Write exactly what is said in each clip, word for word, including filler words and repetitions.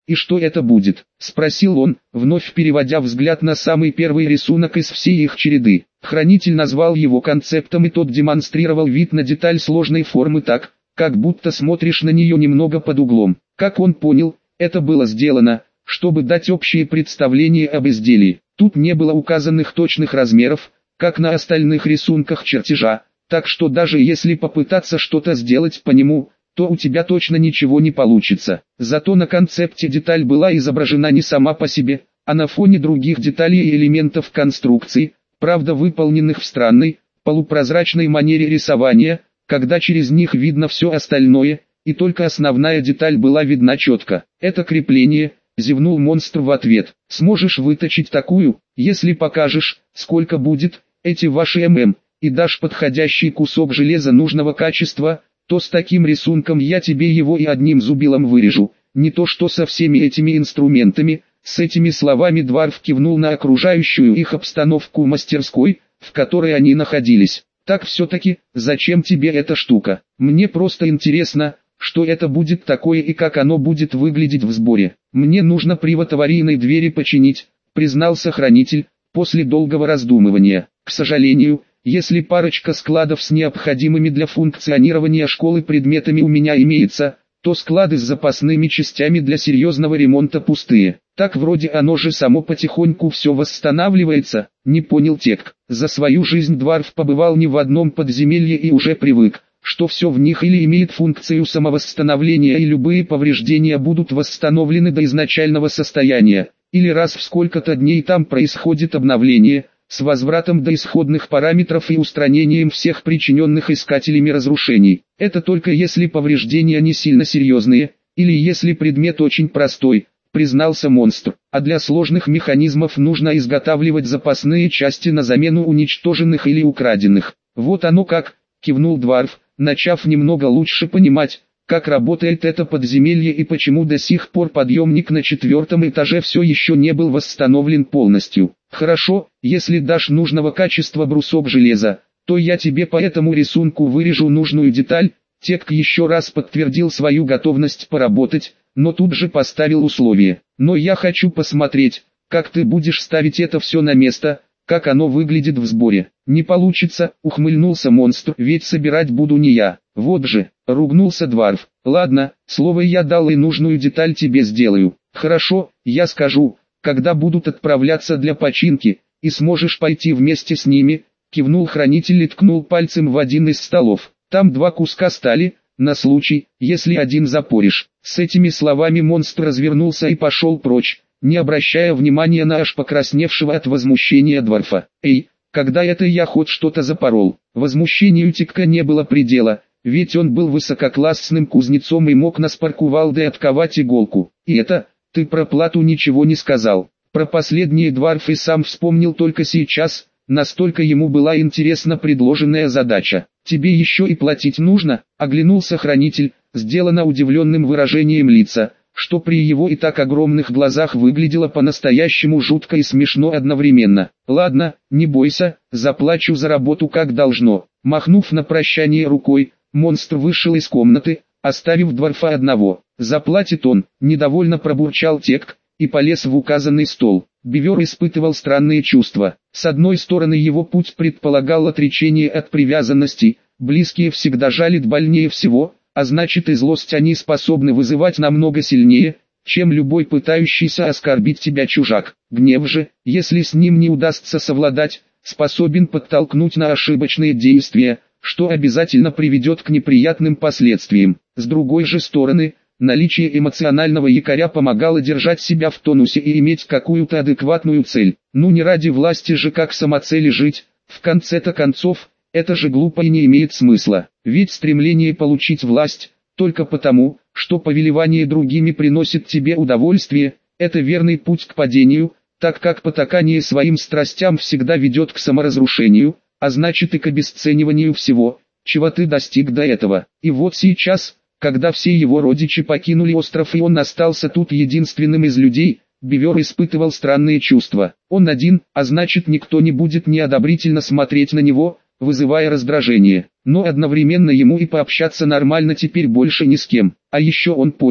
«И что это будет?» – спросил он, вновь переводя взгляд на самый первый рисунок из всей их череды. Хранитель назвал его концептом, и тот демонстрировал вид на деталь сложной формы так, как будто смотришь на нее немного под углом. Как он понял, это было сделано, чтобы дать общее представление об изделии. Тут не было указанных точных размеров, как на остальных рисунках чертежа, так что даже если попытаться что-то сделать по нему, то у тебя точно ничего не получится. Зато на концепте деталь была изображена не сама по себе, а на фоне других деталей и элементов конструкции, правда выполненных в странной, полупрозрачной манере рисования, когда через них видно все остальное, и только основная деталь была видна четко. «Это крепление», — зевнул монстр в ответ. «Сможешь выточить такую, если покажешь, сколько будет, эти ваши ММ, и дашь подходящий кусок железа нужного качества, то с таким рисунком я тебе его и одним зубилом вырежу, не то что со всеми этими инструментами». С этими словами Дварф кивнул на окружающую их обстановку мастерской, в которой они находились. «Так все-таки, зачем тебе эта штука? Мне просто интересно, что это будет такое и как оно будет выглядеть в сборе. Мне нужно привод аварийной двери починить», — признался хранитель, после долгого раздумывания. «К сожалению, если парочка складов с необходимыми для функционирования школы предметами у меня имеется, то склады с запасными частями для серьезного ремонта пустые. Так вроде оно же само потихоньку все восстанавливается», — не понял Тек. За свою жизнь Дварф побывал не в одном подземелье и уже привык, что все в них или имеет функцию самовосстановления и любые повреждения будут восстановлены до изначального состояния, или раз в сколько-то дней там происходит обновление, с возвратом до исходных параметров и устранением всех причиненных искателями разрушений. Это только если повреждения не сильно серьезные, или если предмет очень простой, признался монстр. А для сложных механизмов нужно изготавливать запасные части на замену уничтоженных или украденных. Вот оно как, кивнул Дварф, начав немного лучше понимать, как работает это подземелье и почему до сих пор подъемник на четвертом этаже все еще не был восстановлен полностью. «Хорошо, если дашь нужного качества брусок железа, то я тебе по этому рисунку вырежу нужную деталь». Тек еще раз подтвердил свою готовность поработать, но тут же поставил условие. «Но я хочу посмотреть, как ты будешь ставить это все на место, как оно выглядит в сборе». «Не получится», — ухмыльнулся монстр, — «ведь собирать буду не я». «Вот же», — ругнулся Дварф. «Ладно, слово я дал и нужную деталь тебе сделаю». «Хорошо, я скажу, когда будут отправляться для починки, и сможешь пойти вместе с ними», — кивнул хранитель и ткнул пальцем в один из столов. «Там два куска стали, на случай, если один запоришь». С этими словами монстр развернулся и пошел прочь, не обращая внимания на аж покрасневшего от возмущения Дварфа. «Эй, когда это я хоть что-то запорол?» Возмущению Текка не было предела, ведь он был высококлассным кузнецом и мог на спаркувалде отковать иголку. «И это, ты про плату ничего не сказал». Про последнее Дварф и сам вспомнил только сейчас, настолько ему была интересна предложенная задача. «Тебе еще и платить нужно?» — оглянулся хранитель, сделано удивленным выражением лица, что при его и так огромных глазах выглядело по-настоящему жутко и смешно одновременно. «Ладно, не бойся, заплачу за работу как должно». Махнув на прощание рукой, монстр вышел из комнаты, оставив Дварфа одного. «Заплатит он», — недовольно пробурчал Тек, и полез в указанный стол. Бивер испытывал странные чувства. С одной стороны, его путь предполагал отречение от привязанности, близкие всегда жалят больнее всего, а значит и злость они способны вызывать намного сильнее, чем любой пытающийся оскорбить тебя чужак. Гнев же, если с ним не удастся совладать, способен подтолкнуть на ошибочные действия, что обязательно приведет к неприятным последствиям. С другой же стороны, наличие эмоционального якоря помогало держать себя в тонусе и иметь какую-то адекватную цель. Ну не ради власти же как самоцели жить, в конце-то концов, это же глупо и не имеет смысла. Ведь стремление получить власть, только потому, что повелевание другими приносит тебе удовольствие, это верный путь к падению, так как потакание своим страстям всегда ведет к саморазрушению, а значит и к обесцениванию всего, чего ты достиг до этого. И вот сейчас, когда все его родичи покинули остров и он остался тут единственным из людей, Бивер испытывал странные чувства. Он один, а значит никто не будет неодобрительно смотреть на него, вызывая раздражение. Но одновременно ему и пообщаться нормально теперь больше ни с кем. А еще он понял,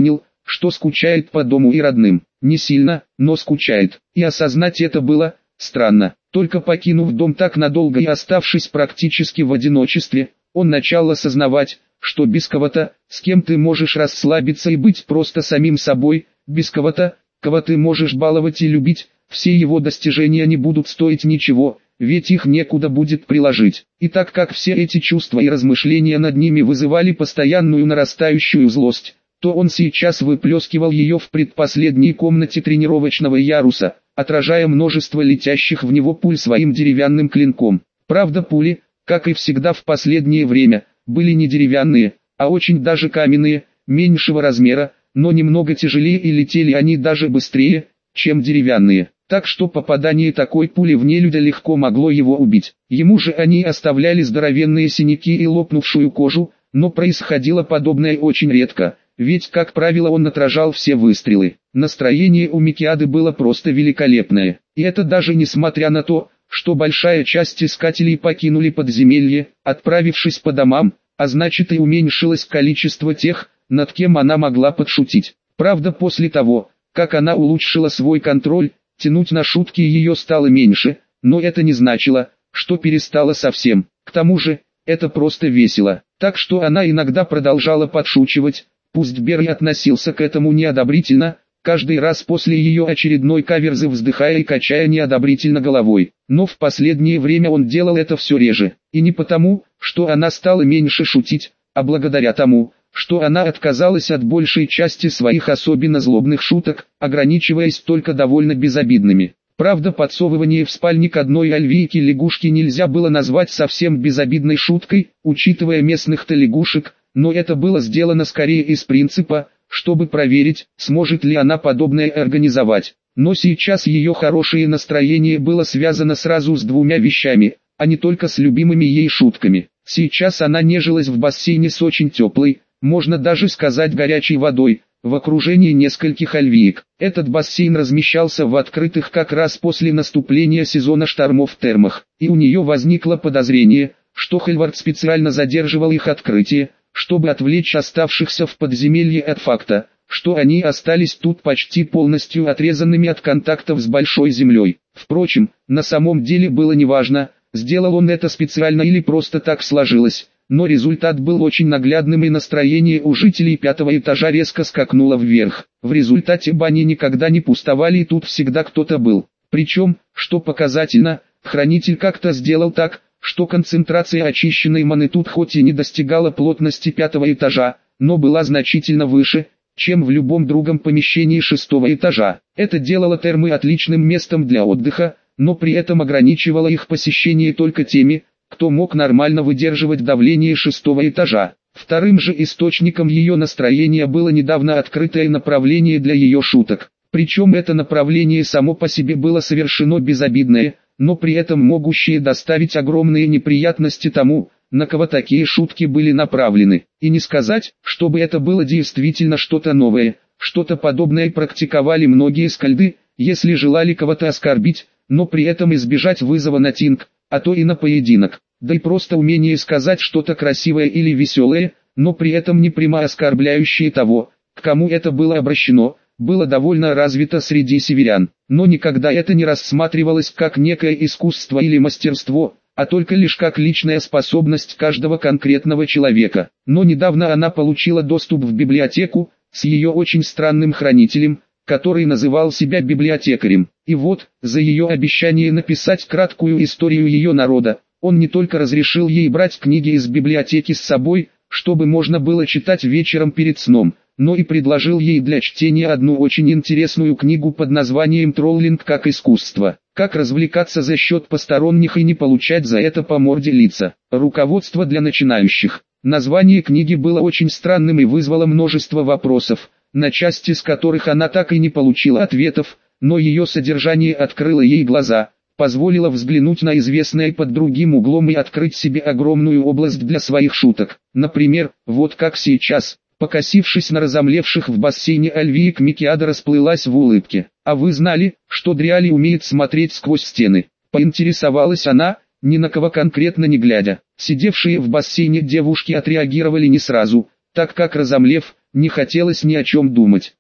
что скучает по дому и родным. Не сильно, но скучает. И осознать это было странно. Только покинув дом так надолго и оставшись практически в одиночестве, он начал осознавать, что без кого-то, с кем ты можешь расслабиться и быть просто самим собой, без кого-то, кого ты можешь баловать и любить, все его достижения не будут стоить ничего, ведь их некуда будет приложить. И так как все эти чувства и размышления над ними вызывали постоянную нарастающую злость, то он сейчас выплескивал ее в предпоследней комнате тренировочного яруса, отражая множество летящих в него пуль своим деревянным клинком. Правда, пули, как и всегда в последнее время, были не деревянные, а очень даже каменные, меньшего размера, но немного тяжелее и летели они даже быстрее, чем деревянные. Так что попадание такой пули в нелюдя легко могло его убить. Ему же они оставляли здоровенные синяки и лопнувшую кожу, но происходило подобное очень редко, ведь как правило он отражал все выстрелы. Настроение у Микиады было просто великолепное, и это даже несмотря на то, что большая часть искателей покинули подземелье, отправившись по домам, а значит и уменьшилось количество тех, над кем она могла подшутить. Правда, после того, как она улучшила свой контроль, тянуть на шутки ее стало меньше, но это не значило, что перестала совсем. К тому же, это просто весело. Так что она иногда продолжала подшучивать, пусть Берри относился к этому неодобрительно, каждый раз после ее очередной каверзы вздыхая и качая неодобрительно головой. Но в последнее время он делал это все реже, и не потому, что она стала меньше шутить, а благодаря тому, что она отказалась от большей части своих особенно злобных шуток, ограничиваясь только довольно безобидными. Правда, подсовывание в спальник одной альвийки лягушки нельзя было назвать совсем безобидной шуткой, учитывая местных-то лягушек, но это было сделано скорее из принципа, чтобы проверить, сможет ли она подобное организовать. Но сейчас ее хорошее настроение было связано сразу с двумя вещами, а не только с любимыми ей шутками. Сейчас она нежилась в бассейне с очень теплой, можно даже сказать горячей водой, в окружении нескольких альвиек. Этот бассейн размещался в открытых как раз после наступления сезона штормов термах, и у нее возникло подозрение, что Хельвард специально задерживал их открытие, чтобы отвлечь оставшихся в подземелье от факта, что они остались тут почти полностью отрезанными от контактов с Большой Землей. Впрочем, на самом деле было неважно, сделал он это специально или просто так сложилось, но результат был очень наглядным и настроение у жителей пятого этажа резко скакнуло вверх. В результате бани никогда не пустовали и тут всегда кто-то был. Причем, что показательно, хранитель как-то сделал так, что концентрация очищенной маны тут хоть и не достигала плотности пятого этажа, но была значительно выше, чем в любом другом помещении шестого этажа. Это делало термы отличным местом для отдыха, но при этом ограничивало их посещение только теми, кто мог нормально выдерживать давление шестого этажа. Вторым же источником ее настроения было недавно открытое направление для ее шуток. Причем это направление само по себе было совершенно безобидное, но при этом могущее доставить огромные неприятности тому, на кого такие шутки были направлены. И не сказать, чтобы это было действительно что-то новое, что-то подобное практиковали многие скальды, если желали кого-то оскорбить, но при этом избежать вызова на тинг, а то и на поединок. Да и просто умение сказать что-то красивое или веселое, но при этом не прямо оскорбляющее того, к кому это было обращено, было довольно развито среди северян. Но никогда это не рассматривалось как некое искусство или мастерство, а только лишь как личная способность каждого конкретного человека. Но недавно она получила доступ в библиотеку, с ее очень странным хранителем, который называл себя библиотекарем. И вот, за ее обещание написать краткую историю ее народа, он не только разрешил ей брать книги из библиотеки с собой, чтобы можно было читать вечером перед сном, но и предложил ей для чтения одну очень интересную книгу под названием «Троллинг как искусство. Как развлекаться за счет посторонних и не получать за это по морде лица. Руководство для начинающих». Название книги было очень странным и вызвало множество вопросов, на части из которых она так и не получила ответов, но ее содержание открыло ей глаза, позволило взглянуть на известное под другим углом и открыть себе огромную область для своих шуток. Например, вот как сейчас, покосившись на разомлевших в бассейне альвиек, Микиада расплылась в улыбке. «А вы знали, что Дриали умеет смотреть сквозь стены?» Поинтересовалась она, ни на кого конкретно не глядя. Сидевшие в бассейне девушки отреагировали не сразу, так как разомлев, не хотелось ни о чем думать.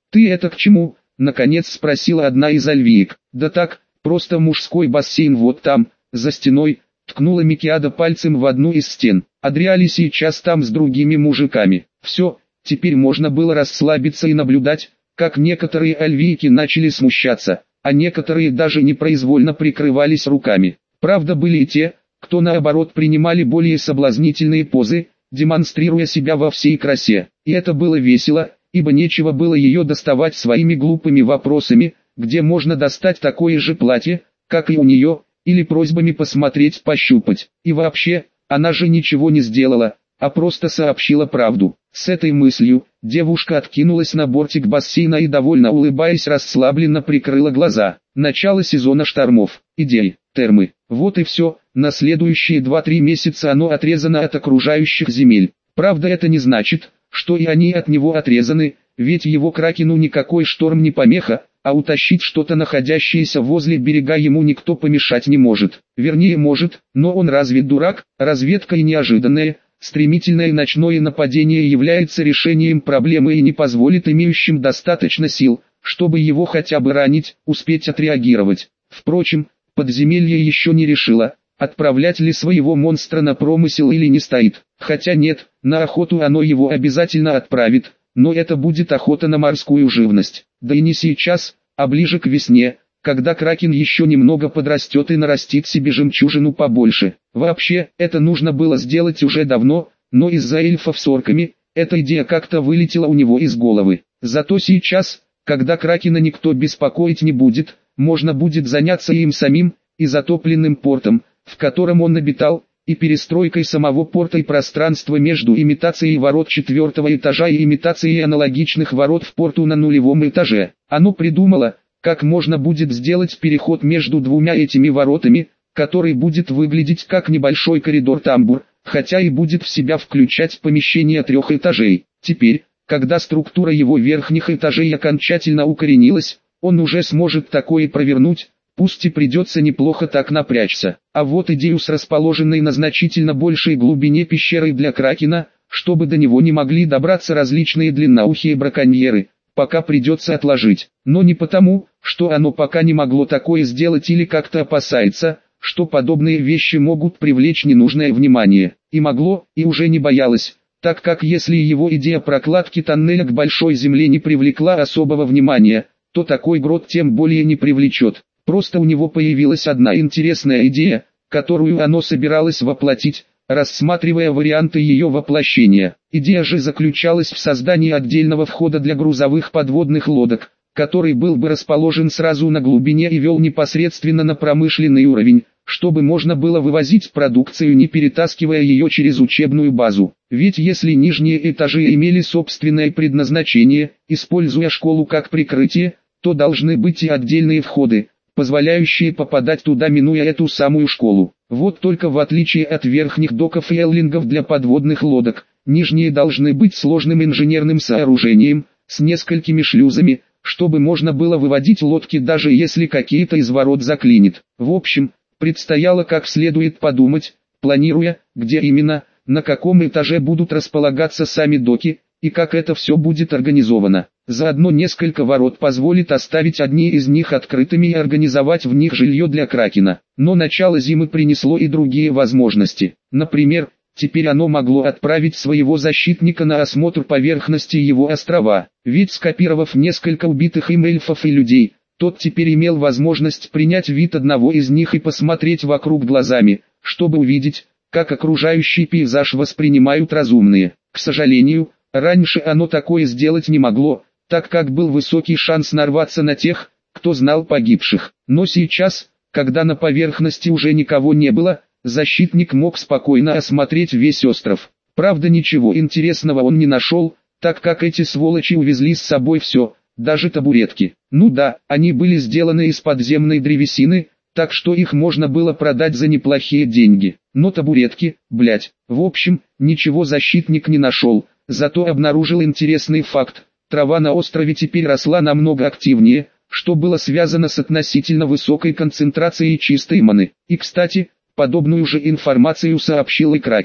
«Ты это к чему?» — наконец спросила одна из альвиек. «Да так, просто мужской бассейн вот там, за стеной», — ткнула Микиада пальцем в одну из стен. «Адриали сейчас там с другими мужиками». Все, теперь можно было расслабиться и наблюдать, как некоторые альвийки начали смущаться, а некоторые даже непроизвольно прикрывались руками. Правда, были и те, кто наоборот принимали более соблазнительные позы, демонстрируя себя во всей красе. И это было весело, ибо нечего было ее доставать своими глупыми вопросами, где можно достать такое же платье, как и у нее, или просьбами посмотреть, пощупать. И вообще, она же ничего не сделала, а просто сообщила правду. С этой мыслью, девушка откинулась на бортик бассейна и, довольно улыбаясь, расслабленно прикрыла глаза. Начало сезона штормов. Идеи. Термы. Вот и все. На следующие два-три месяца оно отрезано от окружающих земель. Правда, это не значит, что и они от него отрезаны, ведь его кракену никакой шторм не помеха, а утащить что-то, находящееся возле берега, ему никто помешать не может. Вернее, может, но он разве дурак? Разведка и неожиданное, стремительное ночное нападение является решением проблемы и не позволит имеющим достаточно сил, чтобы его хотя бы ранить, успеть отреагировать. Впрочем, подземелье еще не решило, отправлять ли своего монстра на промысел или не стоит. Хотя нет, на охоту оно его обязательно отправит, но это будет охота на морскую живность. Да и не сейчас, а ближе к весне, когда кракен еще немного подрастет и нарастит себе жемчужину побольше. Вообще, это нужно было сделать уже давно, но из-за эльфов с орками, эта идея как-то вылетела у него из головы. Зато сейчас, когда кракена никто беспокоить не будет, можно будет заняться им самим, и затопленным портом, в котором он обитал, и перестройкой самого порта и пространства между имитацией ворот четвертого этажа и имитацией аналогичных ворот в порту на нулевом этаже. Оно придумало, как можно будет сделать переход между двумя этими воротами, который будет выглядеть как небольшой коридор-тамбур, хотя и будет в себя включать помещение трех этажей. Теперь, когда структура его верхних этажей окончательно укоренилась, он уже сможет такое провернуть, пусть и придется неплохо так напрячься. А вот идею с расположенной на значительно большей глубине пещерой для кракена, чтобы до него не могли добраться различные длинноухие браконьеры, пока придется отложить. Но не потому, что оно пока не могло такое сделать или как-то опасается, что подобные вещи могут привлечь ненужное внимание. И могло, и уже не боялось, так как если его идея прокладки тоннеля к большой земле не привлекла особого внимания, то такой грот тем более не привлечет. Просто у него появилась одна интересная идея, которую оно собиралось воплотить, рассматривая варианты ее воплощения. Идея же заключалась в создании отдельного входа для грузовых подводных лодок, который был бы расположен сразу на глубине и вел непосредственно на промышленный уровень, чтобы можно было вывозить продукцию, не перетаскивая ее через учебную базу. Ведь если нижние этажи имели собственное предназначение, используя школу как прикрытие, то должны быть и отдельные входы, позволяющие попадать туда, минуя эту самую школу. Вот только в отличие от верхних доков и эллингов для подводных лодок, нижние должны быть сложным инженерным сооружением, с несколькими шлюзами, чтобы можно было выводить лодки, даже если какие-то из ворот заклинит. В общем, предстояло как следует подумать, планируя, где именно, на каком этаже будут располагаться сами доки, и как это все будет организовано. Заодно несколько ворот позволит оставить одни из них открытыми и организовать в них жилье для кракена. Но начало зимы принесло и другие возможности. Например, теперь оно могло отправить своего защитника на осмотр поверхности его острова. Ведь скопировав несколько убитых им эльфов и людей, тот теперь имел возможность принять вид одного из них и посмотреть вокруг глазами, чтобы увидеть, как окружающий пейзаж воспринимают разумные. К сожалению, раньше оно такое сделать не могло, так как был высокий шанс нарваться на тех, кто знал погибших. Но сейчас, когда на поверхности уже никого не было, защитник мог спокойно осмотреть весь остров. Правда, ничего интересного он не нашел, так как эти сволочи увезли с собой все, даже табуретки. Ну да, они были сделаны из подземной древесины, так что их можно было продать за неплохие деньги. Но табуретки, блять, в общем, ничего защитник не нашел, зато обнаружил интересный факт. Трава на острове теперь росла намного активнее, что было связано с относительно высокой концентрацией чистой маны. И кстати, подобную же информацию сообщил и Кракен.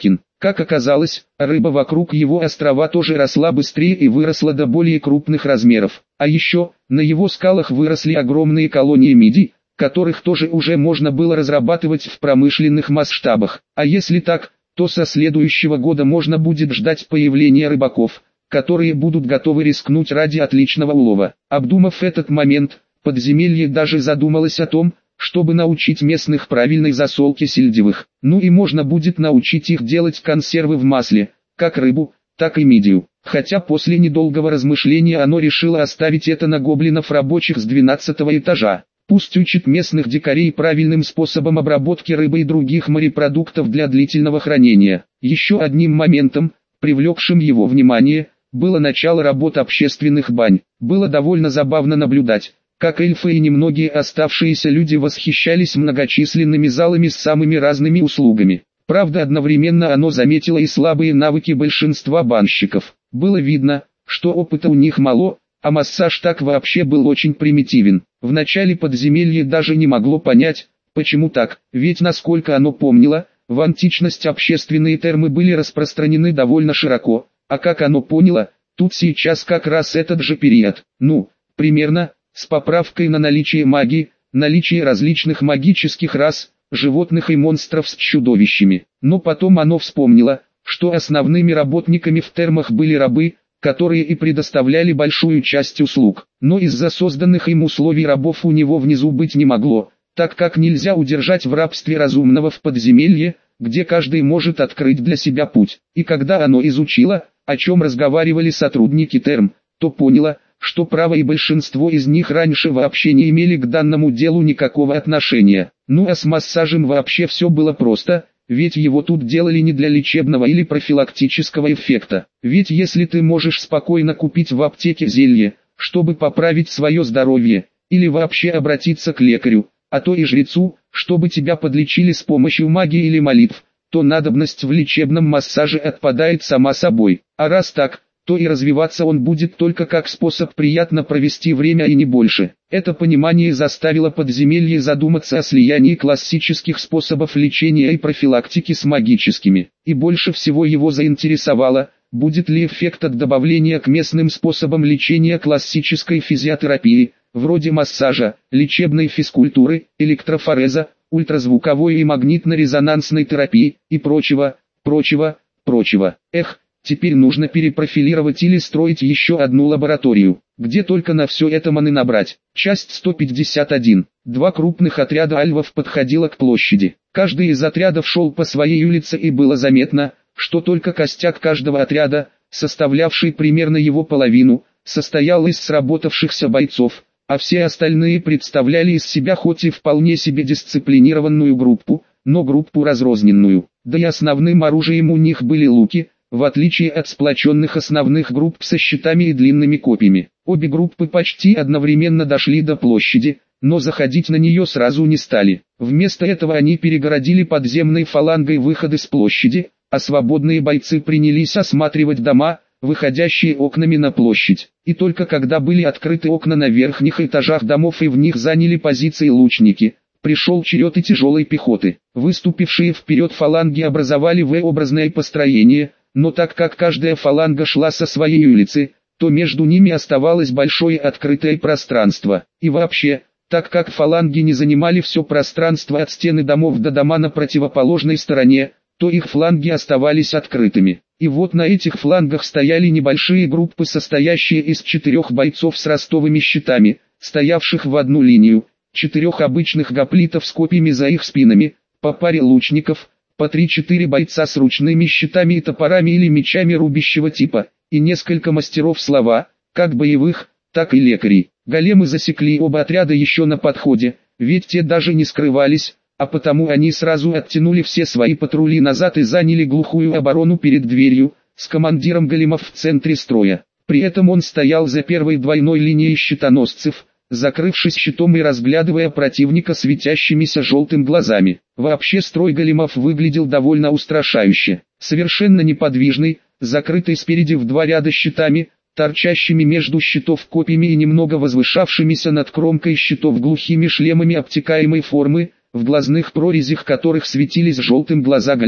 Как оказалось, рыба вокруг его острова тоже росла быстрее и выросла до более крупных размеров. А еще, на его скалах выросли огромные колонии мидий, которых тоже уже можно было разрабатывать в промышленных масштабах. А если так, то со следующего года можно будет ждать появления рыбаков, которые будут готовы рискнуть ради отличного улова. Обдумав этот момент, подземелье даже задумалось о том, чтобы научить местных правильной засолке сельдевых. Ну и можно будет научить их делать консервы в масле, как рыбу, так и мидию. Хотя после недолгого размышления оно решило оставить это на гоблинов рабочих с двенадцатого этажа. Пусть учит местных дикарей правильным способом обработки рыбы и других морепродуктов для длительного хранения. Еще одним моментом, привлекшим его внимание, было начало работ общественных бань. Было довольно забавно наблюдать, как эльфы и немногие оставшиеся люди восхищались многочисленными залами с самыми разными услугами. Правда, одновременно оно заметило и слабые навыки большинства банщиков. Было видно, что опыта у них мало, а массаж так вообще был очень примитивен. В начале подземелье даже не могло понять, почему так, ведь насколько оно помнило, в античность общественные термы были распространены довольно широко, а как оно поняло, тут сейчас как раз этот же период. Ну, примерно, с поправкой на наличие магии, наличие различных магических рас, животных и монстров с чудовищами. Но потом оно вспомнило, что основными работниками в термах были рабы, которые и предоставляли большую часть услуг. Но из-за созданных им условий рабов у него внизу быть не могло, так как нельзя удержать в рабстве разумного в подземелье, где каждый может открыть для себя путь. И когда оно изучило, о чем разговаривали сотрудники терм, то поняло, что право и большинство из них раньше вообще не имели к данному делу никакого отношения. Ну а с массажем вообще все было просто, ведь его тут делали не для лечебного или профилактического эффекта. Ведь если ты можешь спокойно купить в аптеке зелье, чтобы поправить свое здоровье, или вообще обратиться к лекарю, а то и жрецу, чтобы тебя подлечили с помощью магии или молитв, то надобность в лечебном массаже отпадает сама собой. А раз так, то и развиваться он будет только как способ приятно провести время и не больше. Это понимание заставило подземелье задуматься о слиянии классических способов лечения и профилактики с магическими. И больше всего его заинтересовало, будет ли эффект от добавления к местным способам лечения классической физиотерапии, вроде массажа, лечебной физкультуры, электрофореза, ультразвуковой и магнитно-резонансной терапии, и прочего, прочего, прочего. Эх, теперь нужно перепрофилировать или строить еще одну лабораторию, где только на все это маны набрать. Часть сто пятьдесят один. Два крупных отряда альвов подходило к площади. Каждый из отрядов шел по своей улице и было заметно, что только костяк каждого отряда, составлявший примерно его половину, состоял из сработавшихся бойцов, а все остальные представляли из себя хоть и вполне себе дисциплинированную группу, но группу разрозненную. Да и основным оружием у них были луки, в отличие от сплоченных основных групп со щитами и длинными копьями. Обе группы почти одновременно дошли до площади, но заходить на нее сразу не стали. Вместо этого они перегородили подземной фалангой выходы с площади, а свободные бойцы принялись осматривать дома, выходящие окнами на площадь. И только когда были открыты окна на верхних этажах домов и в них заняли позиции лучники, пришел черед и тяжелой пехоты. Выступившие вперед фаланги образовали V-образное построение, но так как каждая фаланга шла со своей улицы, то между ними оставалось большое открытое пространство. И вообще, так как фаланги не занимали все пространство от стены домов до дома на противоположной стороне, то их фланги оставались открытыми. И вот на этих флангах стояли небольшие группы, состоящие из четырех бойцов с ростовыми щитами, стоявших в одну линию, четырех обычных гоплитов с копьями за их спинами, по паре лучников, по три-четыре бойца с ручными щитами и топорами или мечами рубящего типа, и несколько мастеров слова, как боевых, так и лекарей. Големы засекли оба отряда еще на подходе, ведь те даже не скрывались, а потому они сразу оттянули все свои патрули назад и заняли глухую оборону перед дверью, с командиром големов в центре строя. При этом он стоял за первой двойной линией щитоносцев, закрывшись щитом и разглядывая противника светящимися желтым глазами. Вообще строй големов выглядел довольно устрашающе. Совершенно неподвижный, закрытый спереди в два ряда щитами, торчащими между щитов копьями и немного возвышавшимися над кромкой щитов глухими шлемами обтекаемой формы, в глазных прорезях которых светились желтым глаза големов.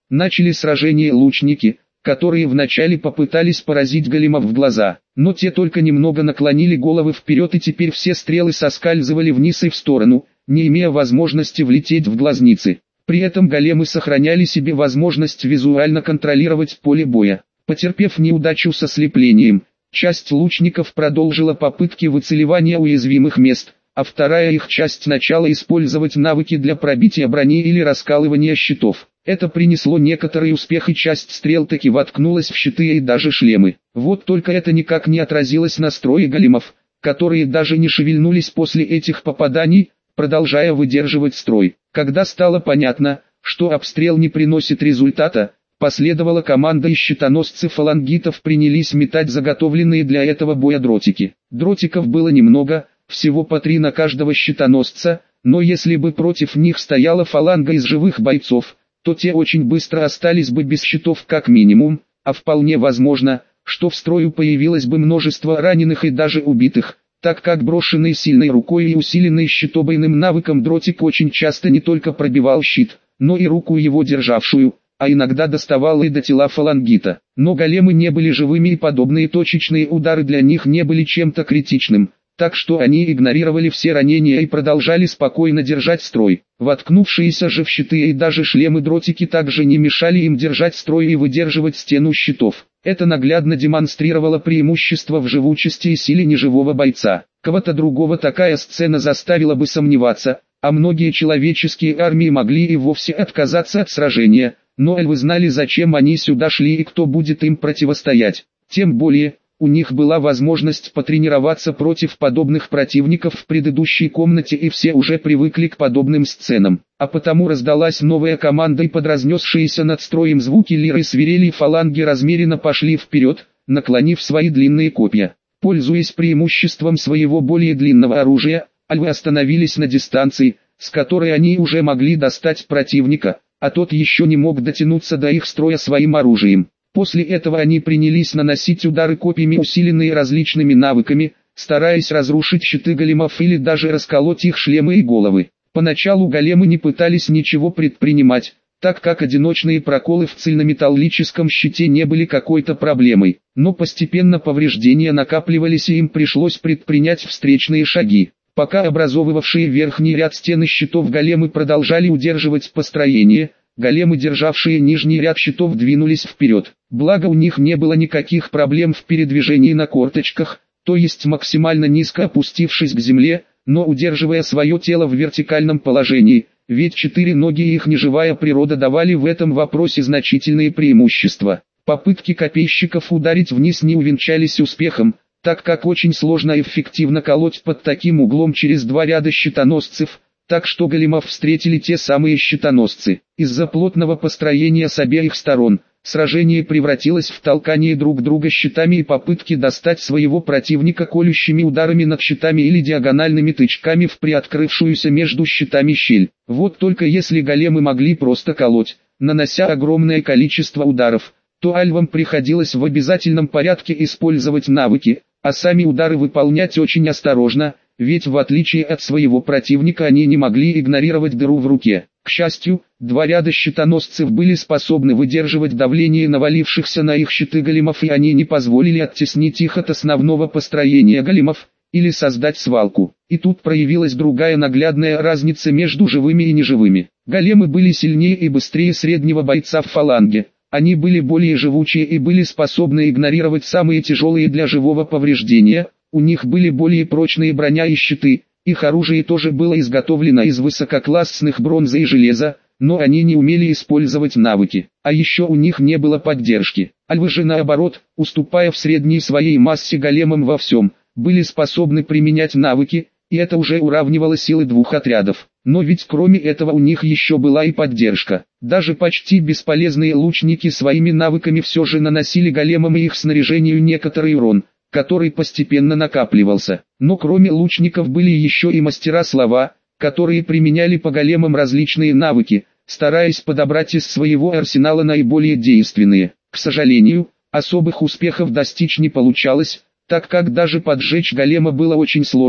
Начали сражение лучники, которые вначале попытались поразить големов в глаза, но те только немного наклонили головы вперед, и теперь все стрелы соскальзывали вниз и в сторону, не имея возможности влететь в глазницы. При этом големы сохраняли себе возможность визуально контролировать поле боя. Потерпев неудачу с ослеплением, часть лучников продолжила попытки выцеливания уязвимых мест, а вторая их часть начала использовать навыки для пробития брони или раскалывания щитов. Это принесло некоторый успех, и часть стрел таки воткнулась в щиты и даже шлемы. Вот только это никак не отразилось на строе големов, которые даже не шевельнулись после этих попаданий, продолжая выдерживать строй. Когда стало понятно, что обстрел не приносит результата, последовала команда, и щитоносцы-фалангитов принялись метать заготовленные для этого боя дротики. Дротиков было немного, всего по три на каждого щитоносца, но если бы против них стояла фаланга из живых бойцов, то те очень быстро остались бы без щитов как минимум, а вполне возможно, что в строю появилось бы множество раненых и даже убитых, так как брошенный сильной рукой и усиленный щитобойным навыком дротик очень часто не только пробивал щит, но и руку его державшую, а иногда доставал и до тела фалангита. Но големы не были живыми, и подобные точечные удары для них не были чем-то критичным, так что они игнорировали все ранения и продолжали спокойно держать строй. Воткнувшиеся же в щиты и даже шлемы дротики также не мешали им держать строй и выдерживать стену щитов. Это наглядно демонстрировало преимущество в живучести и силе неживого бойца. Кого-то другого такая сцена заставила бы сомневаться, а многие человеческие армии могли и вовсе отказаться от сражения, но эльвы знали, зачем они сюда шли и кто будет им противостоять. Тем более, у них была возможность потренироваться против подобных противников в предыдущей комнате, и все уже привыкли к подобным сценам. А потому раздалась новая команда, и под разнесшиеся над строем звуки лиры и свирели фаланги размеренно пошли вперед, наклонив свои длинные копья. Пользуясь преимуществом своего более длинного оружия, альвы остановились на дистанции, с которой они уже могли достать противника, а тот еще не мог дотянуться до их строя своим оружием. После этого они принялись наносить удары копьями, усиленные различными навыками, стараясь разрушить щиты големов или даже расколоть их шлемы и головы. Поначалу големы не пытались ничего предпринимать, так как одиночные проколы в цельнометаллическом щите не были какой-то проблемой, но постепенно повреждения накапливались, и им пришлось предпринять встречные шаги. Пока образовывавшие верхний ряд стены щитов големы продолжали удерживать построение, големы, державшие нижний ряд щитов, двинулись вперед. Благо у них не было никаких проблем в передвижении на корточках, то есть максимально низко опустившись к земле, но удерживая свое тело в вертикальном положении, ведь четыре ноги и их неживая природа давали в этом вопросе значительные преимущества. Попытки копейщиков ударить вниз не увенчались успехом, так как очень сложно и эффективно колоть под таким углом через два ряда щитоносцев, так что големов встретили те самые щитоносцы. Из-за плотного построения с обеих сторон, сражение превратилось в толкание друг друга щитами и попытки достать своего противника колющими ударами над щитами или диагональными тычками в приоткрывшуюся между щитами щель. Вот только если големы могли просто колоть, нанося огромное количество ударов, то альвам приходилось в обязательном порядке использовать навыки, а сами удары выполнять очень осторожно, ведь в отличие от своего противника они не могли игнорировать дыру в руке. К счастью, два ряда щитоносцев были способны выдерживать давление навалившихся на их щиты големов, и они не позволили оттеснить их от основного построения големов, или создать свалку. И тут проявилась другая наглядная разница между живыми и неживыми. Големы были сильнее и быстрее среднего бойца в фаланге. Они были более живучие и были способны игнорировать самые тяжелые для живого повреждения. У них были более прочные броня и щиты, их оружие тоже было изготовлено из высококлассных бронзы и железа, но они не умели использовать навыки, а еще у них не было поддержки. Альвы же наоборот, уступая в средней своей массе големам во всем, были способны применять навыки, и это уже уравнивало силы двух отрядов. Но ведь кроме этого у них еще была и поддержка. Даже почти бесполезные лучники своими навыками все же наносили големам и их снаряжению некоторый урон, который постепенно накапливался. Но кроме лучников были еще и мастера слова, которые применяли по големам различные навыки, стараясь подобрать из своего арсенала наиболее действенные. К сожалению, особых успехов достичь не получалось, так как даже поджечь голема было очень сложно,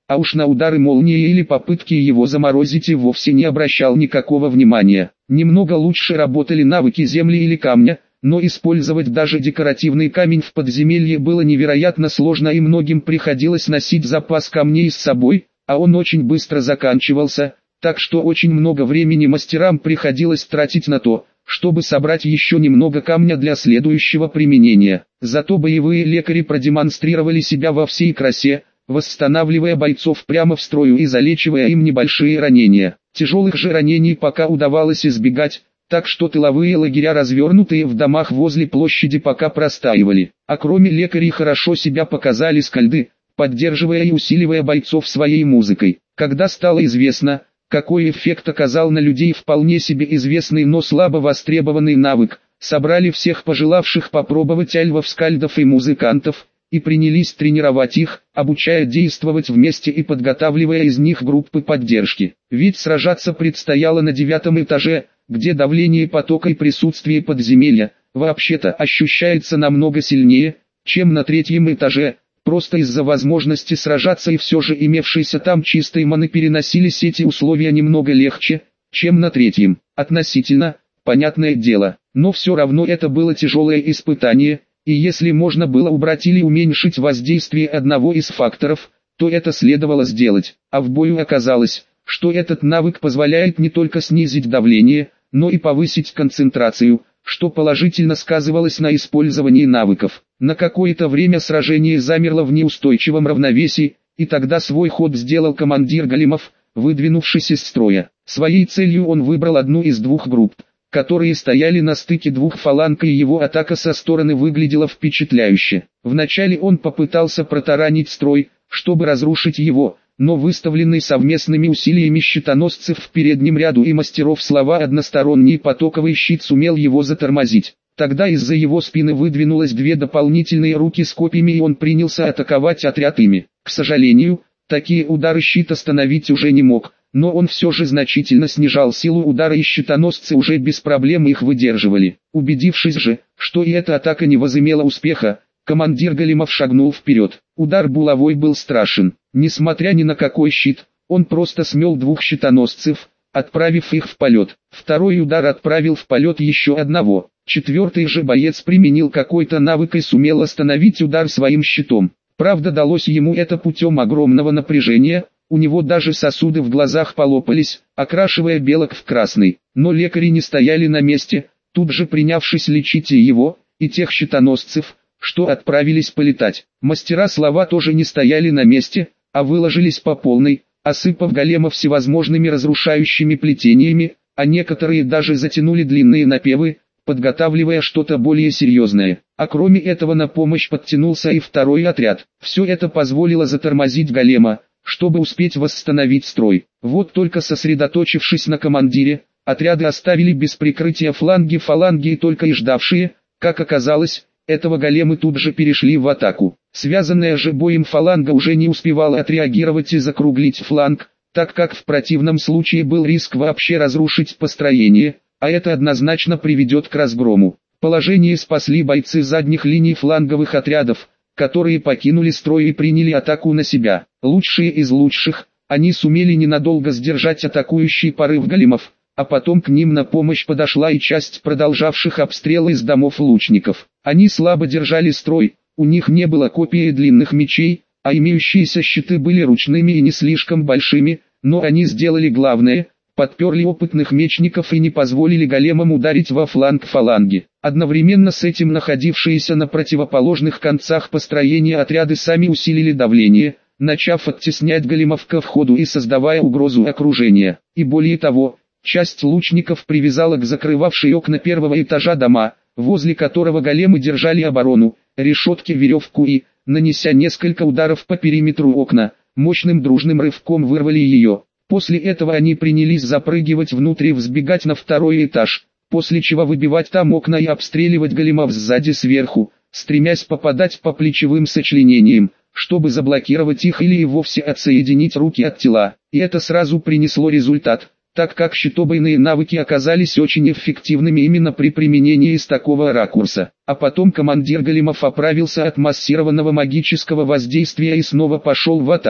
а уж на удары молнии или попытки его заморозить и вовсе не обращал никакого внимания. Немного лучше работали навыки земли или камня, но использовать даже декоративный камень в подземелье было невероятно сложно и многим приходилось носить запас камней с собой, а он очень быстро заканчивался, так что очень много времени мастерам приходилось тратить на то, чтобы собрать еще немного камня для следующего применения. Зато боевые лекари продемонстрировали себя во всей красе, восстанавливая бойцов прямо в строю и залечивая им небольшие ранения. Тяжелых же ранений пока удавалось избегать, так что тыловые лагеря, развернутые в домах возле площади, пока простаивали. А кроме лекарей хорошо себя показали скальды, поддерживая и усиливая бойцов своей музыкой. Когда стало известно, какой эффект оказал на людей вполне себе известный, но слабо востребованный навык, собрали всех пожелавших попробовать альвов, скальдов и музыкантов, и принялись тренировать их, обучая действовать вместе и подготавливая из них группы поддержки. Ведь сражаться предстояло на девятом этаже, где давление потока и присутствие подземелья, вообще-то ощущается намного сильнее, чем на третьем этаже, просто из-за возможности сражаться и все же имевшейся там чистой маны переносились эти условия немного легче, чем на третьем. Относительно, понятное дело, но все равно это было тяжелое испытание, и если можно было убрать или уменьшить воздействие одного из факторов, то это следовало сделать. А в бою оказалось, что этот навык позволяет не только снизить давление, но и повысить концентрацию, что положительно сказывалось на использовании навыков. На какое-то время сражение замерло в неустойчивом равновесии, и тогда свой ход сделал командир големов, выдвинувшись из строя. Своей целью он выбрал одну из двух групп, которые стояли на стыке двух фаланг, и его атака со стороны выглядела впечатляюще. Вначале он попытался протаранить строй, чтобы разрушить его, но выставленный совместными усилиями щитоносцев в переднем ряду и мастеров слова односторонний потоковый щит сумел его затормозить. Тогда из-за его спины выдвинулось две дополнительные руки с копьями, и он принялся атаковать отряд ими. К сожалению, такие удары щит остановить уже не мог, но он все же значительно снижал силу удара, и щитоносцы уже без проблем их выдерживали. Убедившись же, что и эта атака не возымела успеха, командир големов шагнул вперед. Удар булавой был страшен. Несмотря ни на какой щит, он просто смел двух щитоносцев, отправив их в полет. Второй удар отправил в полет еще одного. Четвертый же боец применил какой-то навык и сумел остановить удар своим щитом. Правда, далось ему это путем огромного напряжения, у него даже сосуды в глазах полопались, окрашивая белок в красный. Но лекари не стояли на месте, тут же принявшись лечить и его, и тех щитоносцев, что отправились полетать. Мастера слова тоже не стояли на месте, а выложились по полной, осыпав голема всевозможными разрушающими плетениями, а некоторые даже затянули длинные напевы, подготавливая что-то более серьезное. А кроме этого на помощь подтянулся и второй отряд. Все это позволило затормозить голема, чтобы успеть восстановить строй. Вот только сосредоточившись на командире, отряды оставили без прикрытия фланги фаланги, и только и ждавшие, как оказалось, этого големы тут же перешли в атаку. Связанная же боем фаланга уже не успевала отреагировать и закруглить фланг, так как в противном случае был риск вообще разрушить построение, а это однозначно приведет к разгрому. Положение спасли бойцы задних линий фланговых отрядов, которые покинули строй и приняли атаку на себя. Лучшие из лучших, они сумели ненадолго сдержать атакующий порыв големов, а потом к ним на помощь подошла и часть продолжавших обстрел из домов лучников. Они слабо держали строй, у них не было копий длинных мечей, а имеющиеся щиты были ручными и не слишком большими, но они сделали главное, подперли опытных мечников и не позволили големам ударить во фланг фаланги. Одновременно с этим находившиеся на противоположных концах построения отряды сами усилили давление, начав оттеснять големов ко входу и создавая угрозу окружения. И более того, часть лучников привязала к закрывавшей окна первого этажа дома, возле которого големы держали оборону, решетки, веревку и, нанеся несколько ударов по периметру окна, мощным дружным рывком вырвали ее. После этого они принялись запрыгивать внутрь и взбегать на второй этаж, после чего выбивать там окна и обстреливать големов сзади сверху, стремясь попадать по плечевым сочленениям, чтобы заблокировать их или и вовсе отсоединить руки от тела. И это сразу принесло результат, так как щитобойные навыки оказались очень эффективными именно при применении из такого ракурса. А потом командир големов оправился от массированного магического воздействия и снова пошел в атаку.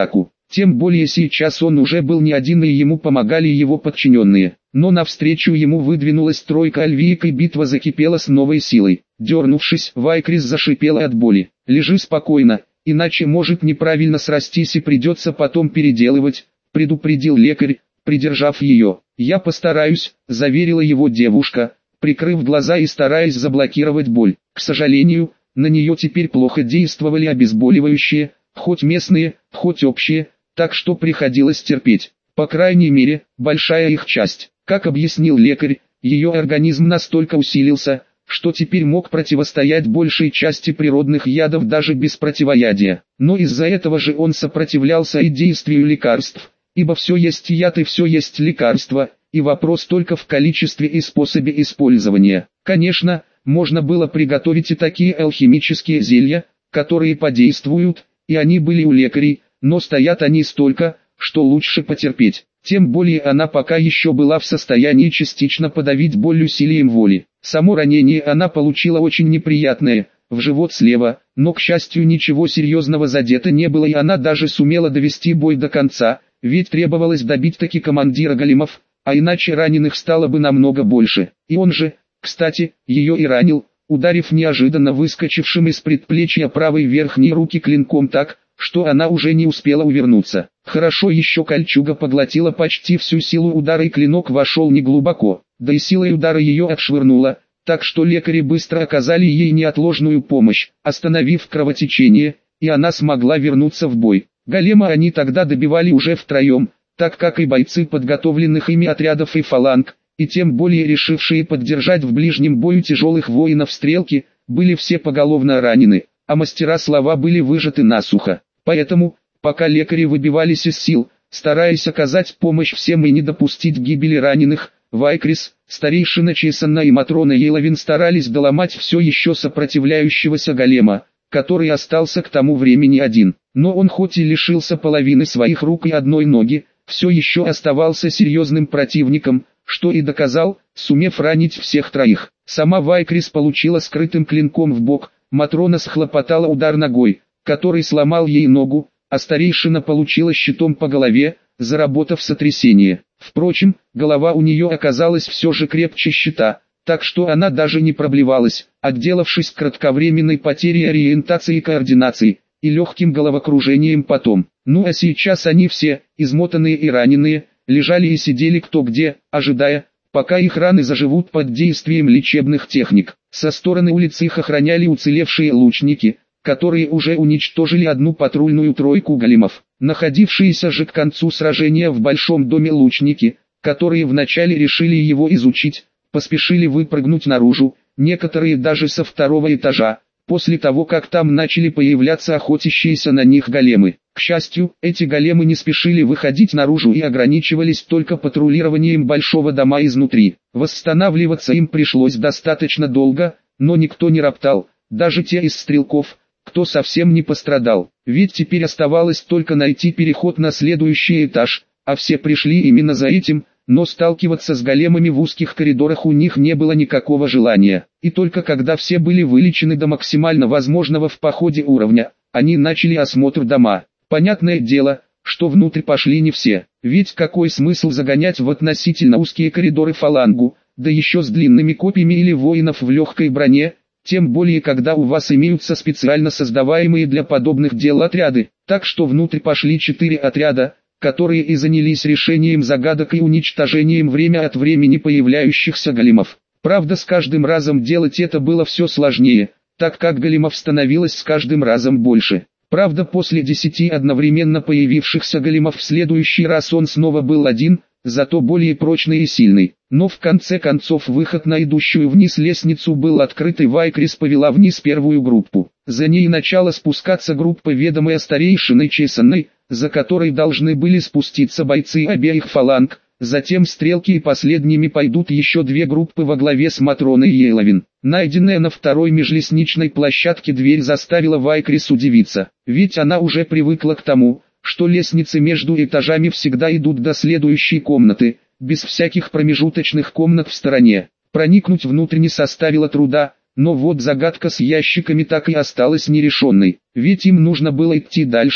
Тем более сейчас он уже был не один и ему помогали его подчиненные. Но навстречу ему выдвинулась тройка Альвиек и битва закипела с новой силой. Дернувшись, Вайкрис зашипела от боли. «Лежи спокойно, иначе может неправильно срастись и придется потом переделывать», предупредил лекарь, придержав ее. «Я постараюсь», заверила его девушка, прикрыв глаза и стараясь заблокировать боль. К сожалению, на нее теперь плохо действовали обезболивающие, хоть местные, хоть общие, так что приходилось терпеть. По крайней мере, большая их часть. Как объяснил лекарь, ее организм настолько усилился, что теперь мог противостоять большей части природных ядов даже без противоядия. Но из-за этого же он сопротивлялся и действию лекарств, ибо все есть яд и все есть лекарство, и вопрос только в количестве и способе использования. Конечно, можно было приготовить и такие алхимические зелья, которые подействуют, и они были у лекарей, но стоят они столько, что лучше потерпеть. Тем более она пока еще была в состоянии частично подавить боль усилием воли. Само ранение она получила очень неприятное, в живот слева, но к счастью ничего серьезного задето не было и она даже сумела довести бой до конца, ведь требовалось добить таки командира големов, а иначе раненых стало бы намного больше. И он же, кстати, ее и ранил, ударив неожиданно выскочившим из предплечья правой верхней руки клинком так, что она уже не успела увернуться. Хорошо еще кольчуга поглотила почти всю силу удара и клинок вошел неглубоко, да и силой удара ее отшвырнуло, так что лекари быстро оказали ей неотложную помощь, остановив кровотечение, и она смогла вернуться в бой. Голема они тогда добивали уже втроем, так как и бойцы подготовленных ими отрядов и фаланг, и тем более решившие поддержать в ближнем бою тяжелых воинов стрелки, были все поголовно ранены, а мастера слова были выжаты насухо. Поэтому, пока лекари выбивались из сил, стараясь оказать помощь всем и не допустить гибели раненых, Вайкрис, старейшина Чесана и Матрона Ейловин старались доломать все еще сопротивляющегося голема, который остался к тому времени один. Но он хоть и лишился половины своих рук и одной ноги, все еще оставался серьезным противником, что и доказал, сумев ранить всех троих. Сама Вайкрис получила скрытым клинком в бок, Матрона схлопотала удар ногой, который сломал ей ногу, а старейшина получила щитом по голове, заработав сотрясение. Впрочем, голова у нее оказалась все же крепче щита, так что она даже не проблевалась, отделавшись кратковременной потерей ориентации и координации, и легким головокружением потом. Ну а сейчас они все, измотанные и раненые, лежали и сидели кто где, ожидая, пока их раны заживут под действием лечебных техник. Со стороны улицы их охраняли уцелевшие лучники, которые уже уничтожили одну патрульную тройку големов. Находившиеся же к концу сражения в большом доме лучники, которые вначале решили его изучить, поспешили выпрыгнуть наружу, некоторые даже со второго этажа, после того как там начали появляться охотящиеся на них големы. К счастью, эти големы не спешили выходить наружу и ограничивались только патрулированием большого дома изнутри. Восстанавливаться им пришлось достаточно долго, но никто не роптал, даже те из стрелков, кто совсем не пострадал. Ведь теперь оставалось только найти переход на следующий этаж, а все пришли именно за этим, но сталкиваться с големами в узких коридорах у них не было никакого желания. И только когда все были вылечены до максимально возможного в походе уровня, они начали осмотр дома. Понятное дело, что внутрь пошли не все, ведь какой смысл загонять в относительно узкие коридоры фалангу, да еще с длинными копьями или воинов в легкой броне, тем более когда у вас имеются специально создаваемые для подобных дел отряды. Так что внутрь пошли четыре отряда, которые и занялись решением загадок и уничтожением время от времени появляющихся големов. Правда, с каждым разом делать это было все сложнее, так как големов становилось с каждым разом больше. Правда, после десяти одновременно появившихся големов в следующий раз он снова был один, зато более прочный и сильный. Но в конце концов выход на идущую вниз лестницу был открыт и Вайкрис повела вниз первую группу. За ней начала спускаться группа, ведомая старейшиной Чесаной, за которой должны были спуститься бойцы обеих фаланг, затем стрелки и последними пойдут еще две группы во главе с Матроной Ейловин. Найденная на второй межлестничной площадке дверь заставила Вайкрис удивиться, ведь она уже привыкла к тому, что лестницы между этажами всегда идут до следующей комнаты, без всяких промежуточных комнат в стороне. Проникнуть внутрь не составило труда, но вот загадка с ящиками так и осталась нерешенной, ведь им нужно было идти дальше,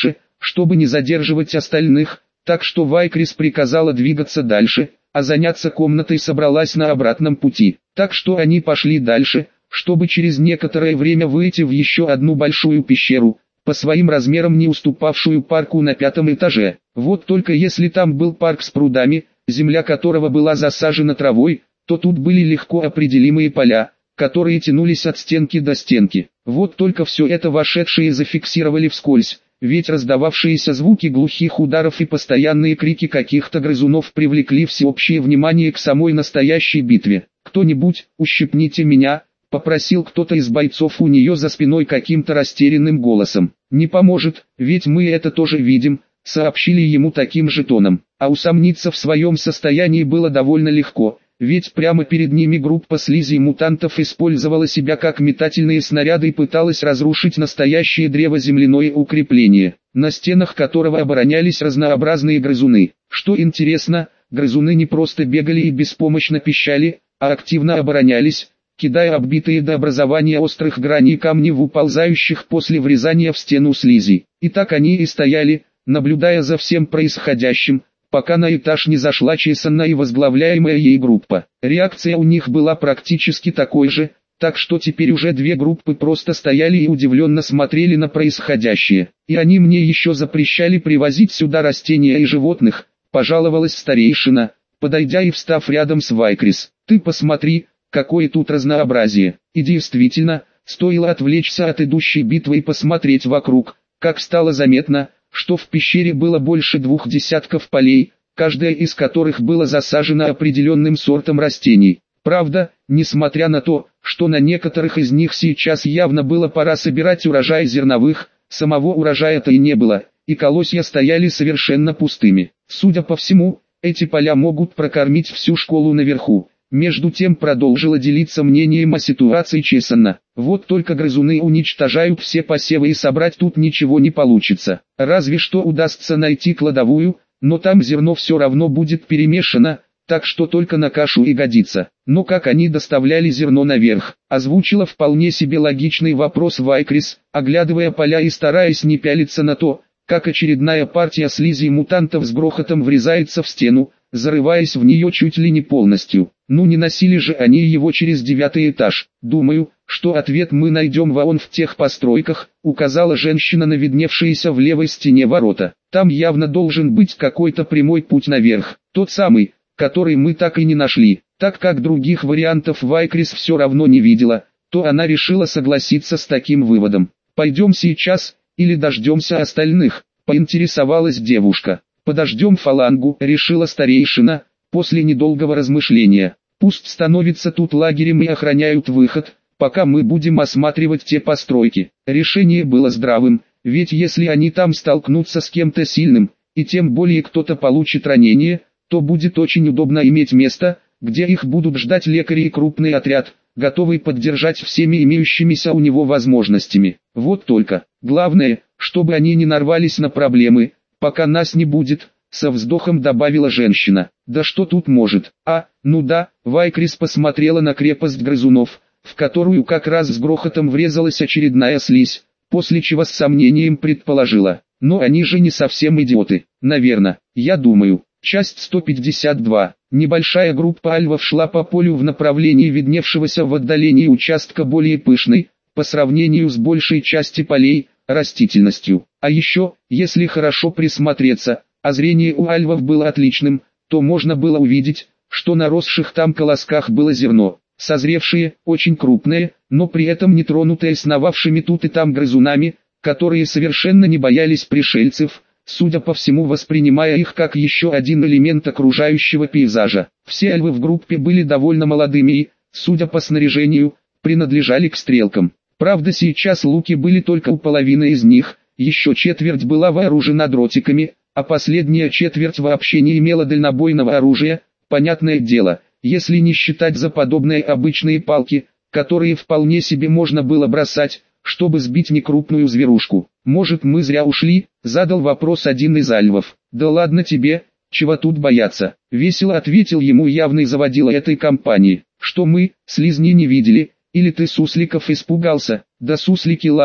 чтобы не задерживать остальных, так что Вайкрис приказала двигаться дальше, а заняться комнатой собралась на обратном пути. Так что они пошли дальше, чтобы через некоторое время выйти в еще одну большую пещеру, по своим размерам не уступавшую парку на пятом этаже. Вот только если там был парк с прудами, земля которого была засажена травой, то тут были легко определимые поля, которые тянулись от стенки до стенки. Вот только все это вошедшие зафиксировали вскользь, ведь раздававшиеся звуки глухих ударов и постоянные крики каких-то грызунов привлекли всеобщее внимание к самой настоящей битве. «Кто-нибудь, ущипните меня», — попросил кто-то из бойцов у нее за спиной каким-то растерянным голосом. «Не поможет, ведь мы это тоже видим», — сообщили ему таким же тоном. А усомниться в своем состоянии было довольно легко, ведь прямо перед ними группа слизи и мутантов использовала себя как метательные снаряды и пыталась разрушить настоящее древоземляное укрепление, на стенах которого оборонялись разнообразные грызуны. Что интересно, грызуны не просто бегали и беспомощно пищали, а активно оборонялись, кидая оббитые до образования острых граней камни в уползающих после врезания в стену слизи. И так они и стояли, наблюдая за всем происходящим, пока на этаж не зашла чесанная и возглавляемая ей группа. Реакция у них была практически такой же, так что теперь уже две группы просто стояли и удивленно смотрели на происходящее. «И они мне еще запрещали привозить сюда растения и животных», — пожаловалась старейшина, подойдя и встав рядом с Вайкрис. «Ты посмотри, какое тут разнообразие». И действительно, стоило отвлечься от идущей битвы и посмотреть вокруг, как стало заметно, что в пещере было больше двух десятков полей, каждая из которых было засажено определенным сортом растений. Правда, несмотря на то, что на некоторых из них сейчас явно было пора собирать урожай зерновых, самого урожая-то и не было, и колосья стояли совершенно пустыми. Судя по всему, эти поля могут прокормить всю школу наверху. Между тем продолжила делиться мнением о ситуации Чесанна. Вот только грызуны уничтожают все посевы и собрать тут ничего не получится. Разве что удастся найти кладовую, но там зерно все равно будет перемешано, так что только на кашу и годится. Но как они доставляли зерно наверх, озвучила вполне себе логичный вопрос Вайкрис, оглядывая поля и стараясь не пялиться на то, как очередная партия слизи и мутантов с грохотом врезается в стену, зарываясь в нее чуть ли не полностью. Ну не носили же они его через девятый этаж. «Думаю, что ответ мы найдем вон в тех постройках», указала женщина на видневшиеся в левой стене ворота. «Там явно должен быть какой-то прямой путь наверх, тот самый, который мы так и не нашли». Так как других вариантов Вайкрис все равно не видела, то она решила согласиться с таким выводом. «Пойдем сейчас, или дождемся остальных?» — поинтересовалась девушка. «Подождем фалангу», — решила старейшина, после недолгого размышления. «Пусть становятся тут лагерем и охраняют выход, пока мы будем осматривать те постройки». Решение было здравым, ведь если они там столкнутся с кем-то сильным, и тем более кто-то получит ранение, то будет очень удобно иметь место, где их будут ждать лекари и крупный отряд, готовый поддержать всеми имеющимися у него возможностями. Вот только, главное, чтобы они не нарвались на проблемы, пока нас не будет, со вздохом добавила женщина. «Да что тут может? А, ну да», Вайкрис посмотрела на крепость грызунов, в которую как раз с грохотом врезалась очередная слизь, после чего с сомнением предположила. «Но они же не совсем идиоты, наверное, я думаю». Часть сто пятьдесят два. Небольшая группа альвов шла по полю в направлении видневшегося в отдалении участка более пышной, по сравнению с большей частью полей, растительностью. А еще, если хорошо присмотреться, а зрение у альвов было отличным, то можно было увидеть, что на росших там колосках было зерно, созревшее, очень крупное, но при этом не тронутое сновавшими тут и там грызунами, которые совершенно не боялись пришельцев, судя по всему воспринимая их как еще один элемент окружающего пейзажа. Все альвы в группе были довольно молодыми и, судя по снаряжению, принадлежали к стрелкам. Правда сейчас луки были только у половины из них, еще четверть была вооружена дротиками, а последняя четверть вообще не имела дальнобойного оружия, понятное дело, если не считать за подобные обычные палки, которые вполне себе можно было бросать, чтобы сбить некрупную зверушку. «Может, мы зря ушли?» — задал вопрос один из альвов. «Да ладно тебе, чего тут бояться?» — весело ответил ему явный заводила этой компании. «Что мы, слизни, не видели? Или ты сусликов испугался?» «Да суслики ладно,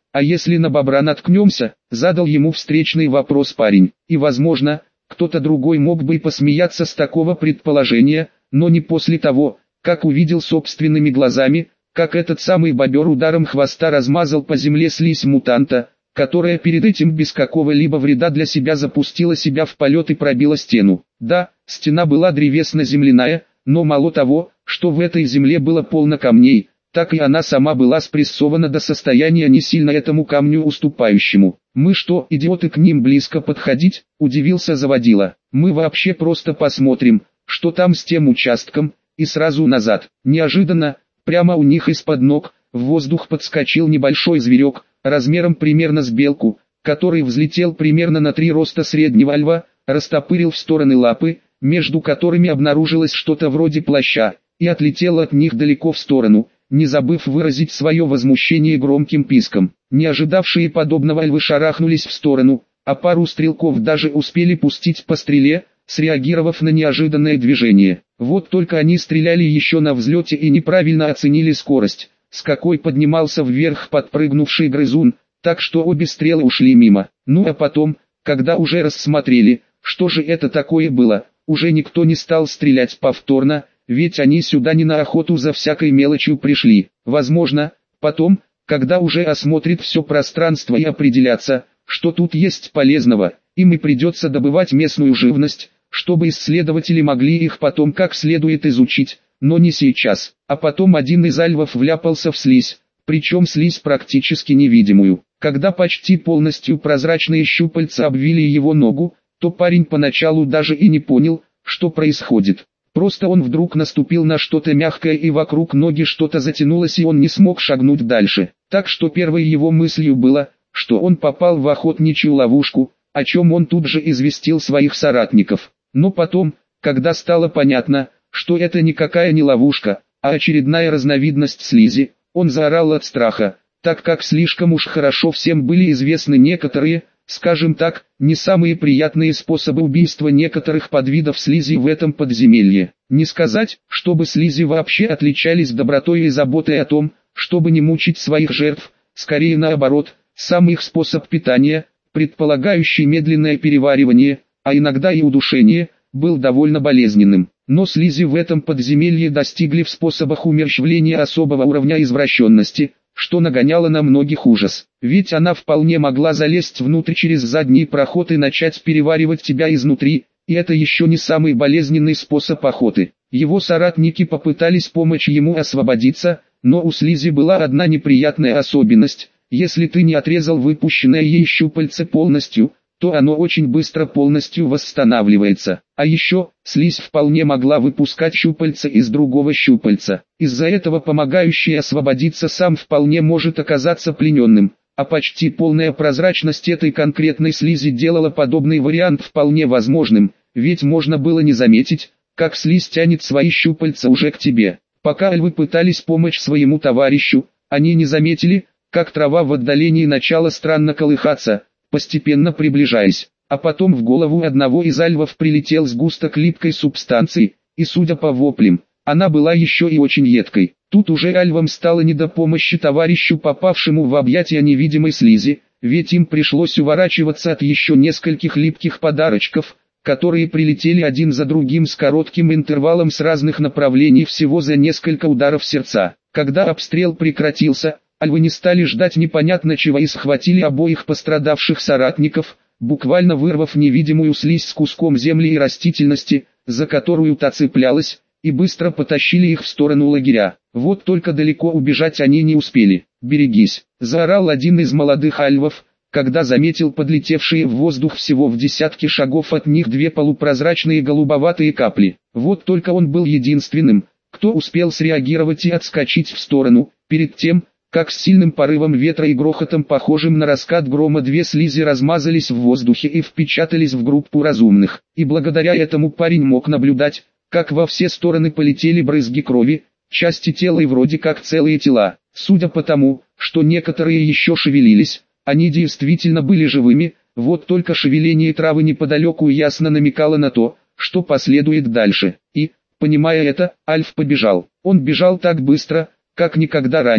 А если на бобра наткнемся, задал ему встречный вопрос парень. И возможно, кто-то другой мог бы и посмеяться с такого предположения, но не после того, как увидел собственными глазами, как этот самый бобер ударом хвоста размазал по земле слизь мутанта, которая перед этим без какого-либо вреда для себя запустила себя в полет и пробила стену. Да, стена была древесно-земляная, но мало того, что в этой земле было полно камней, так и она сама была спрессована до состояния не сильно этому камню уступающему. «Мы что, идиоты, к ним близко подходить?» – удивился заводила. «Мы вообще просто посмотрим, что там с тем участком, и сразу назад». Неожиданно, прямо у них из-под ног, в воздух подскочил небольшой зверек, размером примерно с белку, который взлетел примерно на три роста среднего льва, растопырил в стороны лапы, между которыми обнаружилось что-то вроде плаща, и отлетел от них далеко в сторону, не забыв выразить свое возмущение громким писком. Не ожидавшие подобного львы шарахнулись в сторону, а пару стрелков даже успели пустить по стреле, среагировав на неожиданное движение. Вот только они стреляли еще на взлете и неправильно оценили скорость, с какой поднимался вверх подпрыгнувший грызун, так что обе стрелы ушли мимо. Ну а потом, когда уже рассмотрели, что же это такое было, уже никто не стал стрелять повторно, ведь они сюда не на охоту за всякой мелочью пришли. Возможно, потом, когда уже осмотрит все пространство и определятся, что тут есть полезного, им и придется добывать местную живность, чтобы исследователи могли их потом как следует изучить, но не сейчас. А потом один из альвов вляпался в слизь, причем слизь практически невидимую. Когда почти полностью прозрачные щупальца обвили его ногу, то парень поначалу даже и не понял, что происходит. Просто он вдруг наступил на что-то мягкое и вокруг ноги что-то затянулось и он не смог шагнуть дальше. Так что первой его мыслью было, что он попал в охотничью ловушку, о чем он тут же известил своих соратников. Но потом, когда стало понятно, что это никакая не ловушка, а очередная разновидность слизи, он заорал от страха, так как слишком уж хорошо всем были известны некоторые, скажем так, не самые приятные способы убийства некоторых подвидов слизи в этом подземелье. Не сказать, чтобы слизи вообще отличались добротой и заботой о том, чтобы не мучить своих жертв, скорее наоборот, сам их способ питания, предполагающий медленное переваривание, а иногда и удушение, был довольно болезненным. Но слизи в этом подземелье достигли в способах умерщвления особого уровня извращенности, что нагоняло на многих ужас. Ведь она вполне могла залезть внутрь через задний проход и начать переваривать тебя изнутри, и это еще не самый болезненный способ охоты. Его соратники попытались помочь ему освободиться, но у слизи была одна неприятная особенность: если ты не отрезал выпущенное ей щупальце полностью, то оно очень быстро полностью восстанавливается. А еще, слизь вполне могла выпускать щупальца из другого щупальца. Из-за этого помогающий освободиться сам вполне может оказаться плененным, а почти полная прозрачность этой конкретной слизи делала подобный вариант вполне возможным, ведь можно было не заметить, как слизь тянет свои щупальца уже к тебе. Пока львы пытались помочь своему товарищу, они не заметили, как трава в отдалении начала странно колыхаться, постепенно приближаясь, а потом в голову одного из альвов прилетел сгусток липкой субстанции, и судя по воплям, она была еще и очень едкой. Тут уже альвам стало не до помощи товарищу, попавшему в объятия невидимой слизи, ведь им пришлось уворачиваться от еще нескольких липких подарочков, которые прилетели один за другим с коротким интервалом с разных направлений всего за несколько ударов сердца. Когда обстрел прекратился, альвы не стали ждать непонятно чего и схватили обоих пострадавших соратников, буквально вырвав невидимую слизь с куском земли и растительности, за которую та цеплялась, и быстро потащили их в сторону лагеря. Вот только далеко убежать они не успели. «Берегись!» – заорал один из молодых альвов, когда заметил подлетевшие в воздух всего в десятки шагов от них две полупрозрачные голубоватые капли. Вот только он был единственным, кто успел среагировать и отскочить в сторону, перед тем, как с сильным порывом ветра и грохотом, похожим на раскат грома, две слизи размазались в воздухе и впечатались в группу разумных. И благодаря этому парень мог наблюдать, как во все стороны полетели брызги крови, части тела и вроде как целые тела. Судя по тому, что некоторые еще шевелились, они действительно были живыми, вот только шевеление травы неподалеку ясно намекало на то, что последует дальше. И, понимая это, Альф побежал. Он бежал так быстро, как никогда раньше,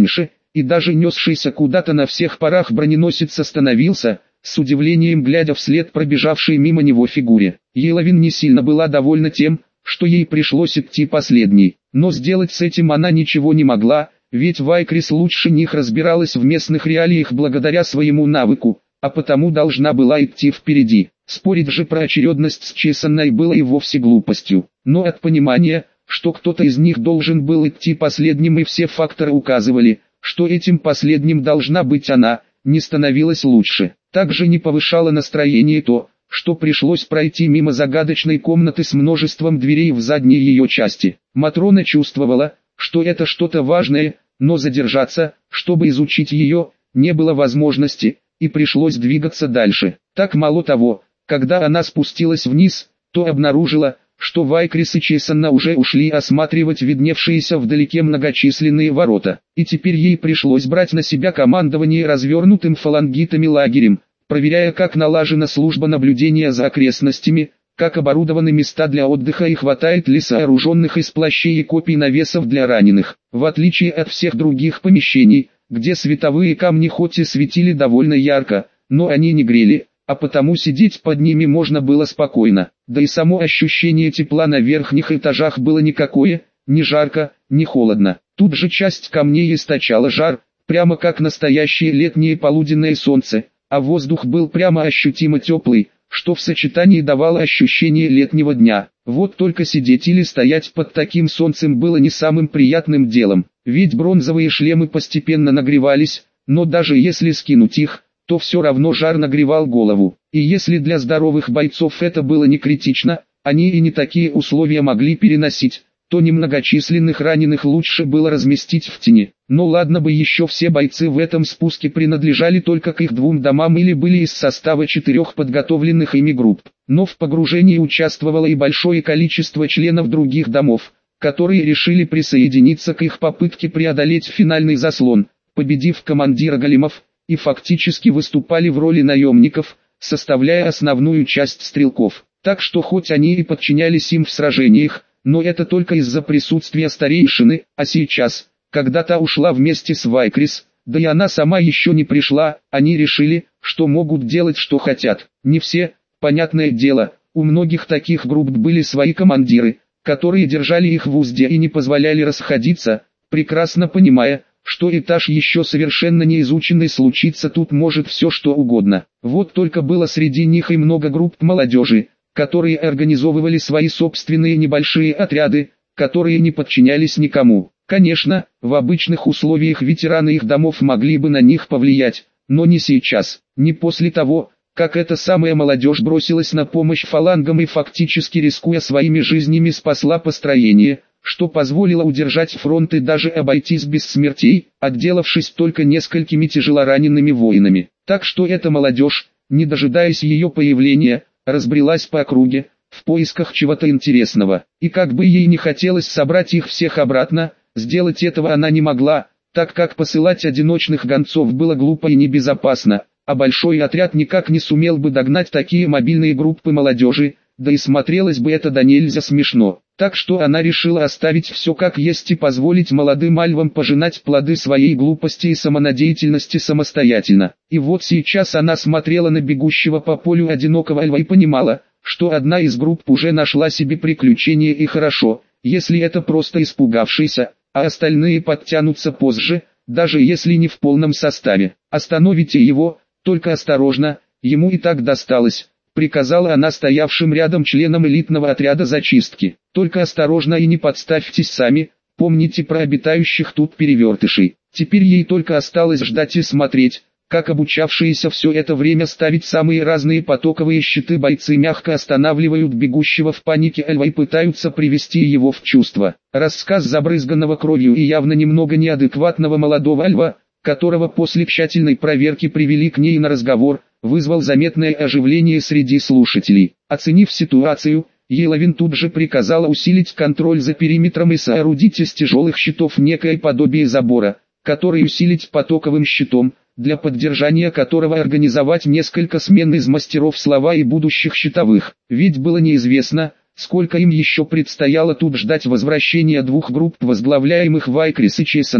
и даже несшийся куда-то на всех парах броненосец остановился, с удивлением глядя вслед пробежавшей мимо него фигуре. Еловин не сильно была довольна тем, что ей пришлось идти последней, но сделать с этим она ничего не могла, ведь Вайкрис лучше них разбиралась в местных реалиях благодаря своему навыку, а потому должна была идти впереди. Спорить же про очередность с Чесанной было и вовсе глупостью, но от понимания, что кто-то из них должен был идти последним и все факторы указывали, что этим последним должна быть она, не становилось лучше. Также не повышало настроение то, что пришлось пройти мимо загадочной комнаты с множеством дверей в задней ее части. Матрона чувствовала, что это что-то важное, но задержаться, чтобы изучить ее, не было возможности, и пришлось двигаться дальше. Так мало того, когда она спустилась вниз, то обнаружила, что Вайкрис и Чесанна уже ушли осматривать видневшиеся вдалеке многочисленные ворота, и теперь ей пришлось брать на себя командование развернутым фалангитами лагерем, проверяя, как налажена служба наблюдения за окрестностями, как оборудованы места для отдыха и хватает ли сооруженных из плащей и копий навесов для раненых. В отличие от всех других помещений, где световые камни хоть и светили довольно ярко, но они не грели, а потому сидеть под ними можно было спокойно. Да и само ощущение тепла на верхних этажах было никакое, ни жарко, ни холодно. Тут же часть камней источала жар, прямо как настоящее летнее полуденное солнце, а воздух был прямо ощутимо теплый, что в сочетании давало ощущение летнего дня. Вот только сидеть или стоять под таким солнцем было не самым приятным делом, ведь бронзовые шлемы постепенно нагревались, но даже если скинуть их, то все равно жар нагревал голову. И если для здоровых бойцов это было не критично, они и не такие условия могли переносить, то немногочисленных раненых лучше было разместить в тени. Но ладно бы еще все бойцы в этом спуске принадлежали только к их двум домам или были из состава четырех подготовленных ими групп. Но в погружении участвовало и большое количество членов других домов, которые решили присоединиться к их попытке преодолеть финальный заслон, победив командира големов, и фактически выступали в роли наемников, составляя основную часть стрелков. Так что хоть они и подчинялись им в сражениях, но это только из-за присутствия старейшины, а сейчас, когда та ушла вместе с Вайкрис, да и она сама еще не пришла, они решили, что могут делать что хотят. Не все, понятное дело, у многих таких групп были свои командиры, которые держали их в узде и не позволяли расходиться, прекрасно понимая, что этаж еще совершенно не изученный, случится тут может все что угодно. Вот только было среди них и много групп молодежи, которые организовывали свои собственные небольшие отряды, которые не подчинялись никому. Конечно, в обычных условиях ветераны их домов могли бы на них повлиять, но не сейчас, не после того, как эта самая молодежь бросилась на помощь фалангам и фактически рискуя своими жизнями спасла построение, что позволило удержать фронт и даже обойтись без смертей, отделавшись только несколькими тяжелоранеными воинами. Так что эта молодежь, не дожидаясь ее появления, разбрелась по округе, в поисках чего-то интересного. И как бы ей не хотелось собрать их всех обратно, сделать этого она не могла, так как посылать одиночных гонцов было глупо и небезопасно, а большой отряд никак не сумел бы догнать такие мобильные группы молодежи, да и смотрелось бы это до нельзя смешно. Так что она решила оставить все как есть и позволить молодым альвам пожинать плоды своей глупости и самонадеятельности самостоятельно. И вот сейчас она смотрела на бегущего по полю одинокого альва и понимала, что одна из групп уже нашла себе приключение, и хорошо, если это просто испугавшийся, а остальные подтянутся позже, даже если не в полном составе. «Остановите его, только осторожно, ему и так досталось», — приказала она стоявшим рядом членам элитного отряда зачистки. «Только осторожно и не подставьтесь сами, помните про обитающих тут перевертышей». Теперь ей только осталось ждать и смотреть, как обучавшиеся все это время ставить самые разные потоковые щиты бойцы мягко останавливают бегущего в панике альва и пытаются привести его в чувство. Рассказ забрызганного кровью и явно немного неадекватного молодого альва, которого после тщательной проверки привели к ней на разговор, вызвал заметное оживление среди слушателей. Оценив ситуацию, Еловин тут же приказала усилить контроль за периметром и соорудить из тяжелых щитов некое подобие забора, который усилить потоковым щитом, для поддержания которого организовать несколько смен из мастеров слова и будущих щитовых. Ведь было неизвестно, сколько им еще предстояло тут ждать возвращения двух групп, возглавляемых Вайкрис и Чесанной,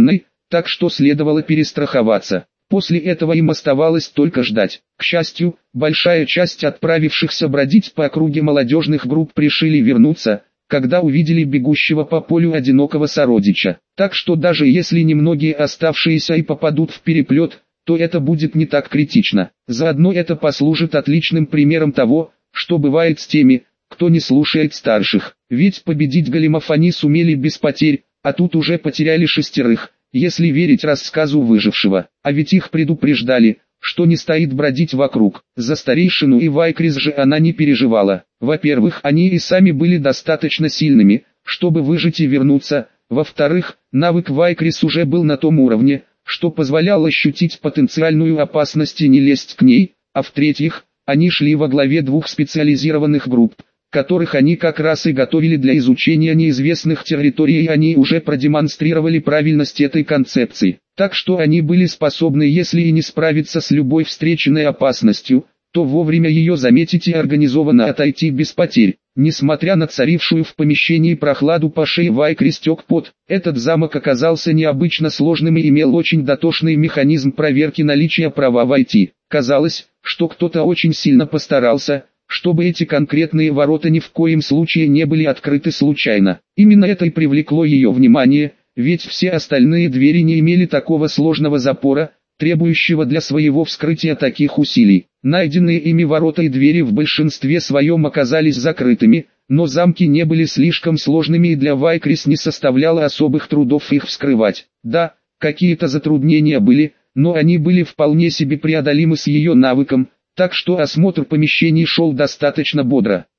так что следовало перестраховаться. После этого им оставалось только ждать. К счастью, большая часть отправившихся бродить по округе молодежных групп решили вернуться, когда увидели бегущего по полю одинокого сородича. Так что даже если немногие оставшиеся и попадут в переплет, то это будет не так критично. Заодно это послужит отличным примером того, что бывает с теми, кто не слушает старших. Ведь победить големов они сумели без потерь, а тут уже потеряли шестерых, если верить рассказу выжившего. А ведь их предупреждали, что не стоит бродить вокруг. За старейшину и Вайкрис же она не переживала. Во-первых, они и сами были достаточно сильными, чтобы выжить и вернуться. Во-вторых, навык Вайкрис уже был на том уровне, что позволял ощутить потенциальную опасность и не лезть к ней. А в-третьих, они шли во главе двух специализированных групп, которых они как раз и готовили для изучения неизвестных территорий, и они уже продемонстрировали правильность этой концепции. Так что они были способны, если и не справиться с любой встреченной опасностью, то вовремя ее заметить и организованно отойти без потерь. Несмотря на царившую в помещении прохладу, по шее Вайкрис стек пот, этот замок оказался необычно сложным и имел очень дотошный механизм проверки наличия права войти. Казалось, что кто-то очень сильно постарался, чтобы эти конкретные ворота ни в коем случае не были открыты случайно. Именно это и привлекло ее внимание, ведь все остальные двери не имели такого сложного запора, требующего для своего вскрытия таких усилий. Найденные ими ворота и двери в большинстве своем оказались закрытыми, но замки не были слишком сложными и для Вайкрис не составляло особых трудов их вскрывать. Да, какие-то затруднения были, но они были вполне себе преодолимы с ее навыком, так что осмотр помещений шел достаточно бодро.